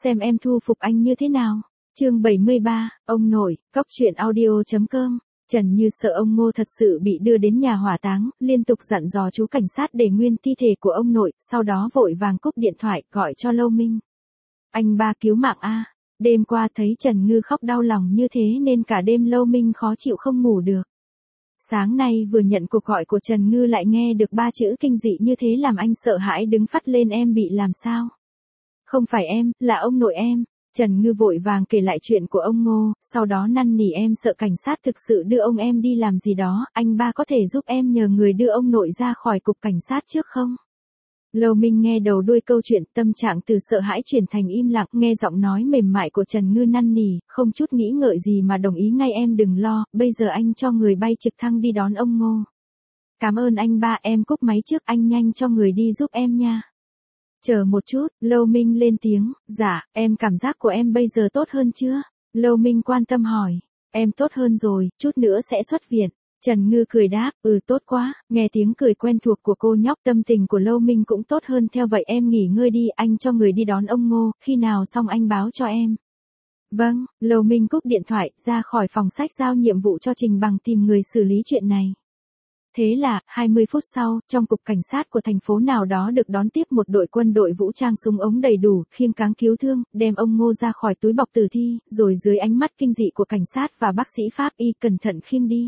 xem em thu phục anh như thế nào. Chương 73, ông nội, Cóc truyện audio.com. Trần Như sợ ông Ngô thật sự bị đưa đến nhà hỏa táng, liên tục dặn dò chú cảnh sát để nguyên thi thể của ông nội, sau đó vội vàng cúp điện thoại, gọi cho Lâu Minh. Anh ba cứu mạng a. Đêm qua thấy Trần Ngư khóc đau lòng như thế nên cả đêm Lâu Minh khó chịu không ngủ được. Sáng nay vừa nhận cuộc gọi của Trần Ngư lại nghe được 3 chữ kinh dị như thế làm anh sợ hãi đứng phắt lên. Em bị làm sao? Không phải em, là ông nội em. Trần Ngư vội vàng kể lại chuyện của ông Ngô, sau đó năn nỉ em sợ cảnh sát thực sự đưa ông em đi làm gì đó, anh ba có thể giúp em nhờ người đưa ông nội ra khỏi cục cảnh sát trước không? Lâu Minh nghe đầu đuôi câu chuyện, tâm trạng từ sợ hãi chuyển thành im lặng, nghe giọng nói mềm mại của Trần Ngư năn nỉ, không chút nghĩ ngợi gì mà đồng ý ngay. Em đừng lo, bây giờ anh cho người bay trực thăng đi đón ông Ngô. Cảm ơn anh ba, em cúp máy trước, anh nhanh cho người đi giúp em nha. Chờ một chút, Lâu Minh lên tiếng, dạ, em cảm giác của em bây giờ tốt hơn chưa? Lâu Minh quan tâm hỏi, em tốt hơn rồi, chút nữa sẽ xuất viện. Trần Ngư cười đáp, tốt quá, nghe tiếng cười quen thuộc của cô nhóc, tâm tình của Lâu Minh cũng tốt hơn theo. Vậy em nghỉ ngơi đi, anh cho người đi đón ông Ngô, khi nào xong anh báo cho em. Vâng, Lâu Minh cúp điện thoại, ra khỏi phòng sách giao nhiệm vụ cho Trình Bằng tìm người xử lý chuyện này. Thế là, 20 phút sau, trong cục cảnh sát của thành phố nào đó được đón tiếp một đội quân đội vũ trang súng ống đầy đủ, khiêng cáng cứu thương, đem ông Ngô ra khỏi túi bọc tử thi, rồi dưới ánh mắt kinh dị của cảnh sát và bác sĩ pháp y cẩn thận khiêng đi.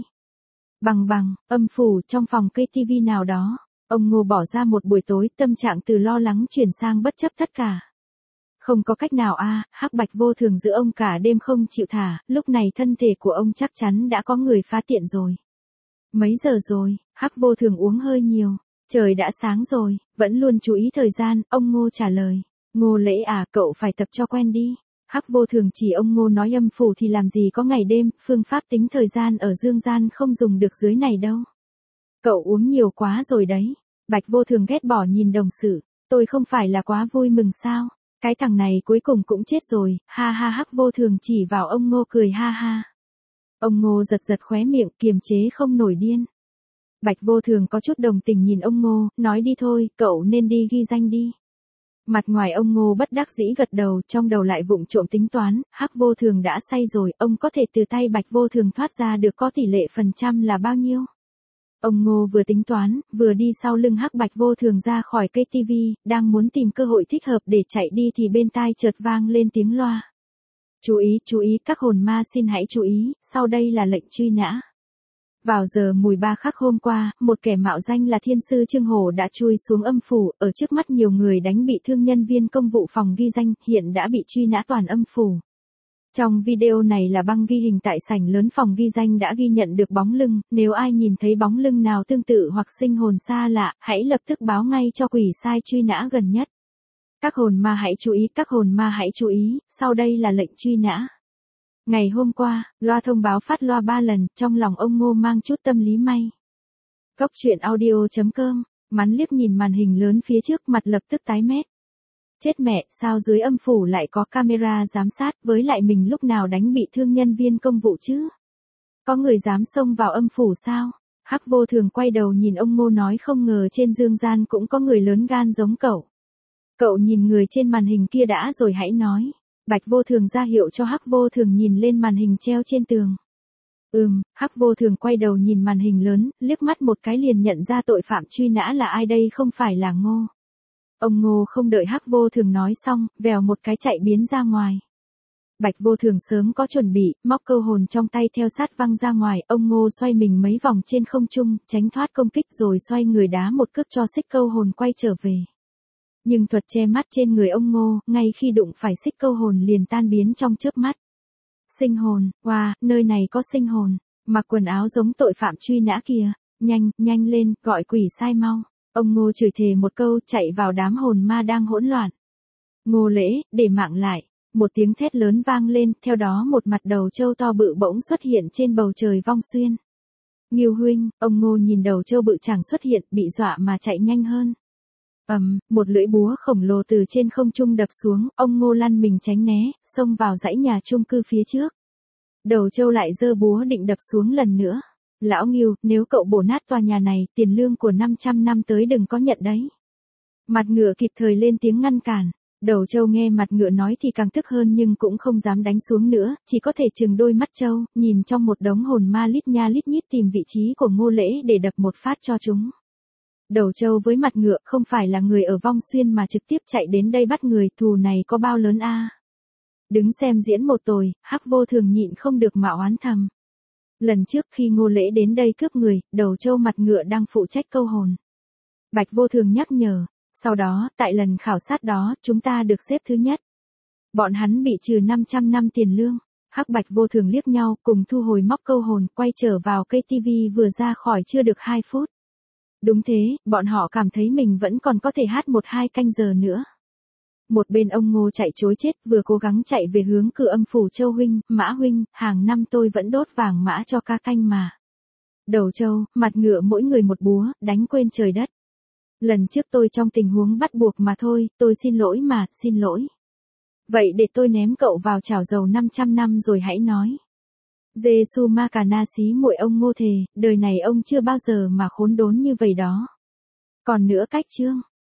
Bằng, âm phủ, trong phòng cây TV nào đó, ông Ngô bỏ ra một buổi tối, tâm trạng từ lo lắng chuyển sang bất chấp tất cả. Không có cách nào Hắc Bạch vô thường giữ ông cả đêm không chịu thả, lúc này thân thể của ông chắc chắn đã có người phá tiện rồi. Mấy giờ rồi? Hắc vô thường uống hơi nhiều. Trời đã sáng rồi, vẫn luôn chú ý thời gian, ông Ngô trả lời. Ngô Lễ cậu phải tập cho quen đi. Hắc vô thường chỉ ông Ngô nói âm phủ thì làm gì có ngày đêm, phương pháp tính thời gian ở dương gian không dùng được dưới này đâu. Cậu uống nhiều quá rồi đấy. Bạch vô thường ghét bỏ nhìn đồng sự. Tôi không phải là quá vui mừng sao? Cái thằng này cuối cùng cũng chết rồi, ha ha. Hắc vô thường chỉ vào ông Ngô cười ha ha. Ông Ngô giật khóe miệng, kiềm chế không nổi điên. Bạch vô thường có chút đồng tình nhìn ông Ngô, nói đi thôi, cậu nên đi ghi danh đi. Mặt ngoài ông Ngô bất đắc dĩ gật đầu, trong đầu lại vụng trộm tính toán, Hắc vô thường đã say rồi, ông có thể từ tay Bạch vô thường thoát ra được có tỷ lệ phần trăm là bao nhiêu? Ông Ngô vừa tính toán, vừa đi sau lưng Hắc Bạch vô thường ra khỏi cây TV, đang muốn tìm cơ hội thích hợp để chạy đi thì bên tai chợt vang lên tiếng loa. Chú ý, các hồn ma xin hãy chú ý, sau đây là lệnh truy nã. Vào giờ mùi 3 khắc hôm qua, một kẻ mạo danh là thiên sư Trương Hổ đã chui xuống âm phủ, ở trước mắt nhiều người đánh bị thương nhân viên công vụ phòng ghi danh, hiện đã bị truy nã toàn âm phủ. Trong video này là băng ghi hình tại sảnh lớn phòng ghi danh đã ghi nhận được bóng lưng, nếu ai nhìn thấy bóng lưng nào tương tự hoặc sinh hồn xa lạ, hãy lập tức báo ngay cho quỷ sai truy nã gần nhất. Các hồn ma hãy chú ý, các hồn ma hãy chú ý, sau đây là lệnh truy nã. Ngày hôm qua, loa thông báo phát loa 3 lần, trong lòng ông Ngô mang chút tâm lý may. Cóc truyện audio.com, mắn liếc nhìn màn hình lớn phía trước, mặt lập tức tái mét. Chết mẹ, sao dưới âm phủ lại có camera giám sát, với lại mình lúc nào đánh bị thương nhân viên công vụ chứ? Có người dám xông vào âm phủ sao? Hắc vô thường quay đầu nhìn ông Ngô nói không ngờ trên dương gian cũng có người lớn gan giống cậu. Cậu nhìn người trên màn hình kia đã rồi hãy nói. Bạch vô thường ra hiệu cho Hắc vô thường nhìn lên màn hình treo trên tường. Hắc vô thường quay đầu nhìn màn hình lớn, liếc mắt một cái liền nhận ra tội phạm truy nã là ai đây, không phải là Ngô. Ông Ngô không đợi Hắc vô thường nói xong, vèo một cái chạy biến ra ngoài. Bạch vô thường sớm có chuẩn bị, móc câu hồn trong tay theo sát văng ra ngoài, ông Ngô xoay mình mấy vòng trên không trung, tránh thoát công kích rồi xoay người đá một cước cho xích câu hồn quay trở về. Nhưng thuật che mắt trên người ông Ngô, ngay khi đụng phải xích câu hồn liền tan biến trong chớp mắt. Sinh hồn, nơi này có sinh hồn, mặc quần áo giống tội phạm truy nã kìa, nhanh lên, gọi quỷ sai mau. Ông Ngô chửi thề một câu, chạy vào đám hồn ma đang hỗn loạn. Ngô Lễ, để mạng lại. Một tiếng thét lớn vang lên, theo đó một mặt đầu trâu to bự bỗng xuất hiện trên bầu trời Vong Xuyên. Ngưu huynh, ông Ngô nhìn đầu trâu bự chàng xuất hiện, bị dọa mà chạy nhanh hơn. Một lưỡi búa khổng lồ từ trên không trung đập xuống, ông Ngô lăn mình tránh né, xông vào dãy nhà chung cư phía trước. Đầu trâu lại giơ búa định đập xuống lần nữa. Lão Ngưu, nếu cậu bổ nát tòa nhà này, tiền lương của 500 năm tới đừng có nhận đấy. Mặt ngựa kịp thời lên tiếng ngăn cản. Đầu trâu nghe mặt ngựa nói thì càng tức hơn nhưng cũng không dám đánh xuống nữa, chỉ có thể trừng đôi mắt trâu, nhìn trong một đống hồn ma lít nha lít nhít tìm vị trí của Ngô Lễ để đập một phát cho chúng. Đầu trâu với mặt ngựa không phải là người ở Vong Xuyên mà trực tiếp chạy đến đây bắt người, thù này có bao lớn a. Đứng xem diễn một tồi, Hắc Vô Thường nhịn không được mà oán thầm. Lần trước khi Ngô Lễ đến đây cướp người, đầu trâu mặt ngựa đang phụ trách câu hồn. Bạch Vô Thường nhắc nhở, sau đó, tại lần khảo sát đó, chúng ta được xếp thứ nhất. Bọn hắn bị trừ 500 năm tiền lương. Hắc Bạch Vô Thường liếc nhau, cùng thu hồi móc câu hồn, quay trở vào cây tivi vừa ra khỏi chưa được 2 phút. Đúng thế, bọn họ cảm thấy mình vẫn còn có thể hát 1-2 canh giờ nữa. Một bên ông Ngô chạy chối chết, vừa cố gắng chạy về hướng Cự Âm phủ. Châu huynh, Mã huynh, hàng năm tôi vẫn đốt vàng mã cho ca canh mà. Đầu trâu, mặt ngựa mỗi người một búa, đánh quên trời đất. Lần trước tôi trong tình huống bắt buộc mà thôi, tôi xin lỗi mà, xin lỗi. Vậy để tôi ném cậu vào chảo dầu 500 năm rồi hãy nói. Giê-xu ma cà na xí muội, ông Ngô thề, đời này ông chưa bao giờ mà khốn đốn như vậy đó. Còn nữa cách chương.